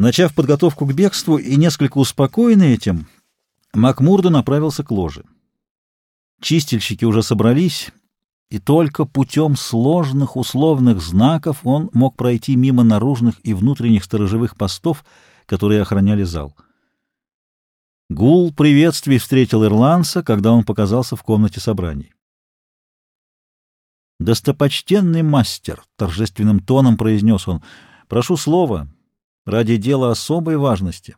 Начав подготовку к бегству и несколько успокоенный этим, Макмурдо направился к ложе. Чистильщики уже собрались, и только путем сложных условных знаков он мог пройти мимо наружных и внутренних сторожевых постов, которые охраняли зал. Гул приветствий встретил ирландца, когда он показался в комнате собраний. «Достопочтенный мастер», — торжественным тоном произнес он, — «прошу слова ради дела особой важности».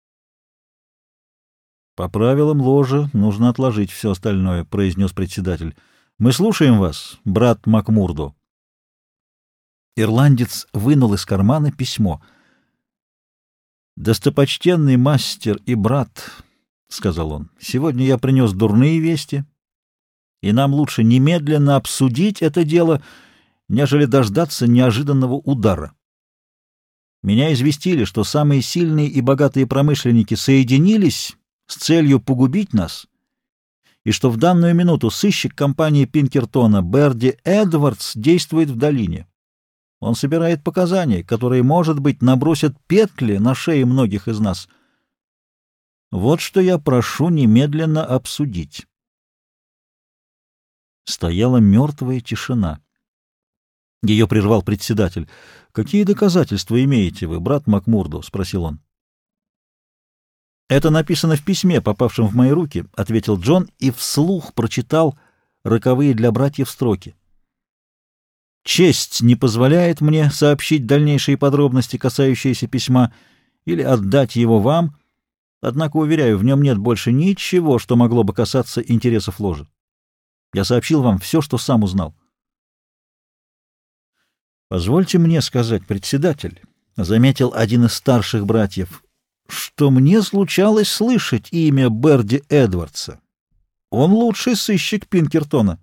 «По правилам ложи нужно отложить все остальное», — произнес председатель. «Мы слушаем вас, брат Макмурдо». Ирландец вынул из кармана письмо. «Достопочтенный мастер и брат», — сказал он, — «сегодня я принес дурные вести, и нам лучше немедленно обсудить это дело, нежели дождаться неожиданного удара. Меня известили, что самые сильные и богатые промышленники соединились с целью погубить нас, и что в данную минуту сыщик компании Пинкертона Берди Эдвардс действует в долине. Он собирает показания, которые, может быть, набросят петли на шеи многих из нас. Вот что я прошу немедленно обсудить». Стояла мертвая тишина. Ее прервал председатель. «Какие доказательства имеете вы, брат Макмурдо?» — спросил он. «Это написано в письме, попавшем в мои руки», — ответил Джон и вслух прочитал роковые для братьев строки. «Честь не позволяет мне сообщить дальнейшие подробности, касающиеся письма, или отдать его вам, однако, уверяю, в нем нет больше ничего, что могло бы касаться интересов ложи. Я сообщил вам все, что сам узнал». «Позвольте мне сказать, председатель», — заметил один из старших братьев, — «что мне случалось слышать имя Берди Эдвардса. Он лучший сыщик Пинкертона».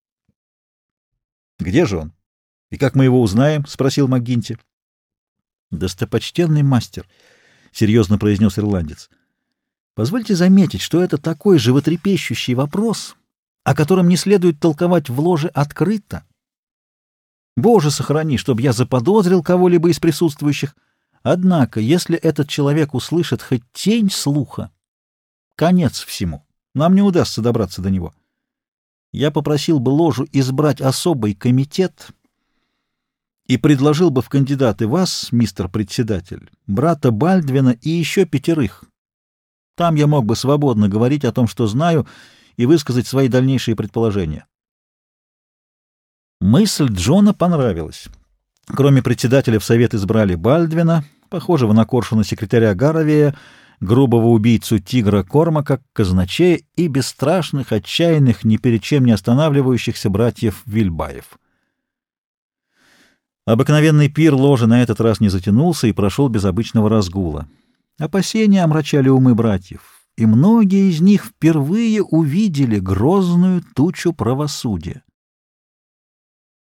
«Где же он? И как мы его узнаем?» — спросил МакГинти. «Достопочтенный мастер», — серьезно произнес ирландец, — «позвольте заметить, что это такой животрепещущий вопрос, о котором не следует толковать в ложе открыто. Боже, сохрани, чтобы я заподозрил кого-либо из присутствующих. Однако, если этот человек услышит хоть тень слуха, конец всему. Нам не удастся добраться до него. Я попросил бы ложу избрать особый комитет и предложил бы в кандидаты вас, мистер председатель, брата Бальдвина и еще 5. Там я мог бы свободно говорить о том, что знаю, и высказать свои дальнейшие предположения». Мысль Джона понравилась. Кроме председателя в совет избрали Бальдвина, похожего на коршуна секретаря Гаровея, грубого убийцу тигра Кормака, казначея и бесстрашных, отчаянных, ни перед чем не останавливающихся братьев Вильбаев. Обыкновенный пир ложи на этот раз не затянулся и прошел без обычного разгула. Опасения омрачали умы братьев, и многие из них впервые увидели грозную тучу правосудия.